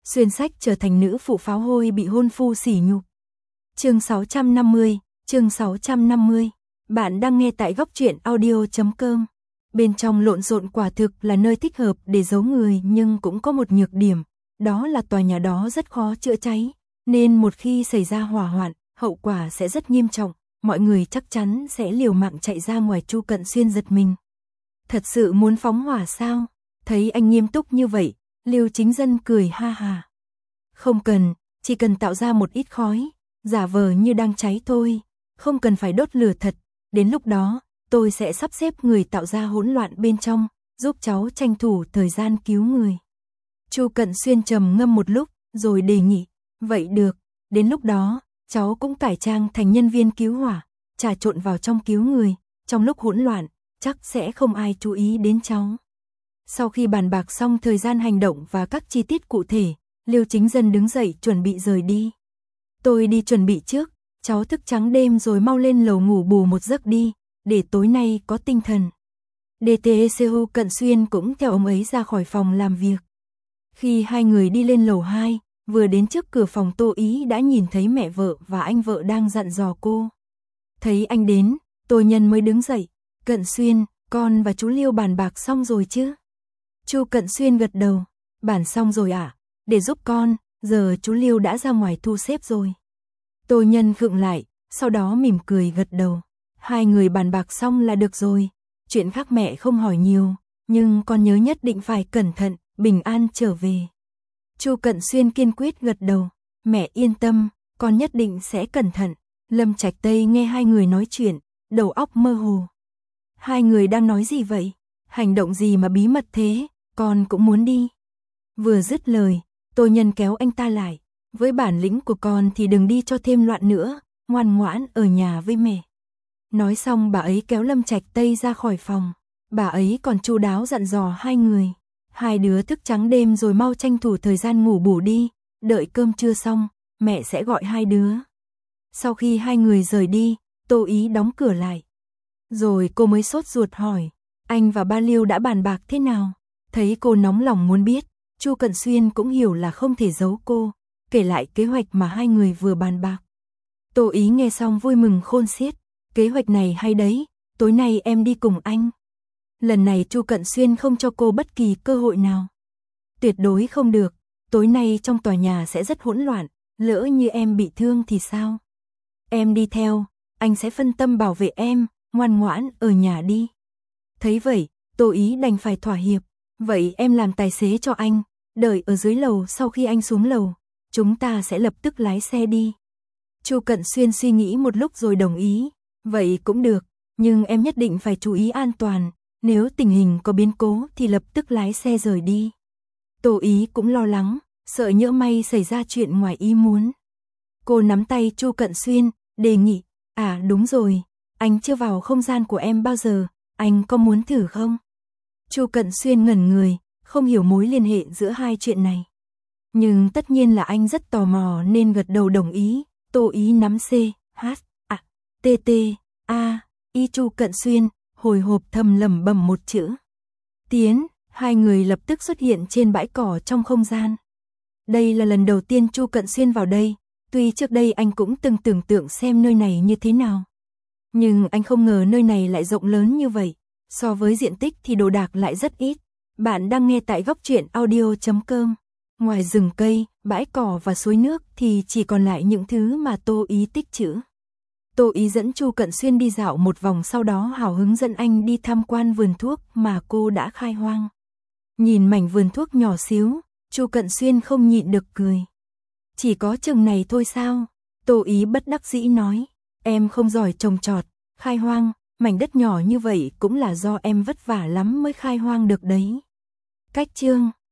xuyên sách trở thành nữ phụ pháo hôi bị hôn phu sỉ nhục. Chương 650. Bạn đang nghe tại góc truyện audio.com. Bên trong lộn xộn quả thực là nơi thích hợp để giấu người, nhưng cũng có một nhược điểm, đó là tòa nhà đó rất khó chữa cháy, nên một khi xảy ra hỏa hoạn, hậu quả sẽ rất nghiêm trọng, mọi người chắc chắn sẽ liều mạng chạy ra ngoài. Chu Cận Xuyên giật mình. Thật sự muốn phóng hỏa sao? Thấy anh nghiêm túc như vậy, Lưu Chính Dân cười ha ha. Không cần, chỉ cần tạo ra một ít khói, giả vờ như đang cháy thôi, không cần phải đốt lửa thật, đến lúc đó, tôi sẽ sắp xếp người tạo ra hỗn loạn bên trong, giúp cháu tranh thủ thời gian cứu người. Chu Cận Xuyên trầm ngâm một lúc, rồi đề nghị, vậy được, đến lúc đó, cháu cũng cải trang thành nhân viên cứu hỏa, trà trộn vào trong cứu người, trong lúc hỗn loạn, chắc sẽ không ai chú ý đến cháu. Sau khi bàn bạc xong thời gian hành động và các chi tiết cụ thể, Lưu Chính Dân đứng dậy chuẩn bị rời đi. Tôi đi chuẩn bị trước, cháu thức trắng đêm rồi mau lên lầu ngủ bù một giấc đi, để tối nay có tinh thần. DTECU Cận Xuyên cũng theo ông ấy ra khỏi phòng làm việc. Khi hai người đi lên lầu 2, vừa đến trước cửa phòng Tô Ý đã nhìn thấy mẹ vợ và anh vợ đang dặn dò cô. Thấy anh đến, Tô Nhân mới đứng dậy, Cận Xuyên, con và chú Liêu bàn bạc xong rồi chứ? Chu Cận Xuyên gật đầu, bàn xong rồi ạ, để giúp con, giờ chú Liêu đã ra ngoài thu xếp rồi. Tô Nhân khựng lại, sau đó mỉm cười gật đầu, hai người bàn bạc xong là được rồi, chuyện khác mẹ không hỏi nhiều, nhưng con nhớ nhất định phải cẩn thận, bình an trở về. Chu Cận Xuyên kiên quyết gật đầu, mẹ yên tâm, con nhất định sẽ cẩn thận. Lâm Trạch Tây nghe hai người nói chuyện, đầu óc mơ hồ. Hai người đang nói gì vậy? Hành động gì mà bí mật thế, con cũng muốn đi. Vừa dứt lời, Tô Nhân kéo anh ta lại, với bản lĩnh của con thì đừng đi cho thêm loạn nữa, ngoan ngoãn ở nhà với mẹ. Nói xong bà ấy kéo Lâm Trạch Tây ra khỏi phòng, bà ấy còn chu đáo dặn dò hai người. Hai đứa thức trắng đêm rồi mau tranh thủ thời gian ngủ bù đi, đợi cơm trưa xong, mẹ sẽ gọi hai đứa. Sau khi hai người rời đi, Tô Ý đóng cửa lại. Rồi cô mới sốt ruột hỏi, anh và ba Liêu đã bàn bạc thế nào? Thấy cô nóng lòng muốn biết, Chu Cận Xuyên cũng hiểu là không thể giấu cô, kể lại kế hoạch mà hai người vừa bàn bạc. Tô Ý nghe xong vui mừng khôn xiết, kế hoạch này hay đấy, tối nay em đi cùng anh. Lần này Chu Cận Xuyên không cho cô bất kỳ cơ hội nào. Tuyệt đối không được, tối nay trong tòa nhà sẽ rất hỗn loạn, lỡ như em bị thương thì sao? Em đi theo, anh sẽ phân tâm bảo vệ em, ngoan ngoãn ở nhà đi. Thấy vậy, Tô Ý đành phải thỏa hiệp, vậy em làm tài xế cho anh, đợi ở dưới lầu, sau khi anh xuống lầu, chúng ta sẽ lập tức lái xe đi. Chu Cận Xuyên suy nghĩ một lúc rồi đồng ý, vậy cũng được, nhưng em nhất định phải chú ý an toàn, nếu tình hình có biến cố thì lập tức lái xe rời đi. Tô Ý cũng lo lắng, sợ nhỡ may xảy ra chuyện ngoài ý muốn. Cô nắm tay Chu Cận Xuyên, đề nghị, đúng rồi, anh chưa vào không gian của em bao giờ, anh có muốn thử không? Chu Cận Xuyên ngẩn người, không hiểu mối liên hệ giữa hai chuyện này. Nhưng tất nhiên là anh rất tò mò nên gật đầu đồng ý. Tô Ý nắm CHTTAI Chu Cận Xuyên, hồi hộp thầm lẩm bẩm một chữ. Tiến, hai người lập tức xuất hiện trên bãi cỏ trong không gian. Đây là lần đầu tiên Chu Cận Xuyên vào đây, tuy trước đây anh cũng từng tưởng tượng xem nơi này như thế nào. Nhưng anh không ngờ nơi này lại rộng lớn như vậy, so với diện tích thì đồ đạc lại rất ít. Bạn đang nghe tại góc truyện audio.com. Ngoài rừng cây, bãi cỏ và suối nước thì chỉ còn lại những thứ mà Tô Ý tích trữ. Tô Ý dẫn Chu Cận Xuyên đi dạo một vòng, sau đó hào hứng dẫn anh đi tham quan vườn thuốc mà cô đã khai hoang. Nhìn mảnh vườn thuốc nhỏ xíu, Chu Cận Xuyên không nhịn được cười. Chỉ có chừng này thôi sao? Tô Ý bất đắc dĩ nói, em không giỏi trồng trọt, khai hoang, mảnh đất nhỏ như vậy cũng là do em vất vả lắm mới khai hoang được đấy. Cách chương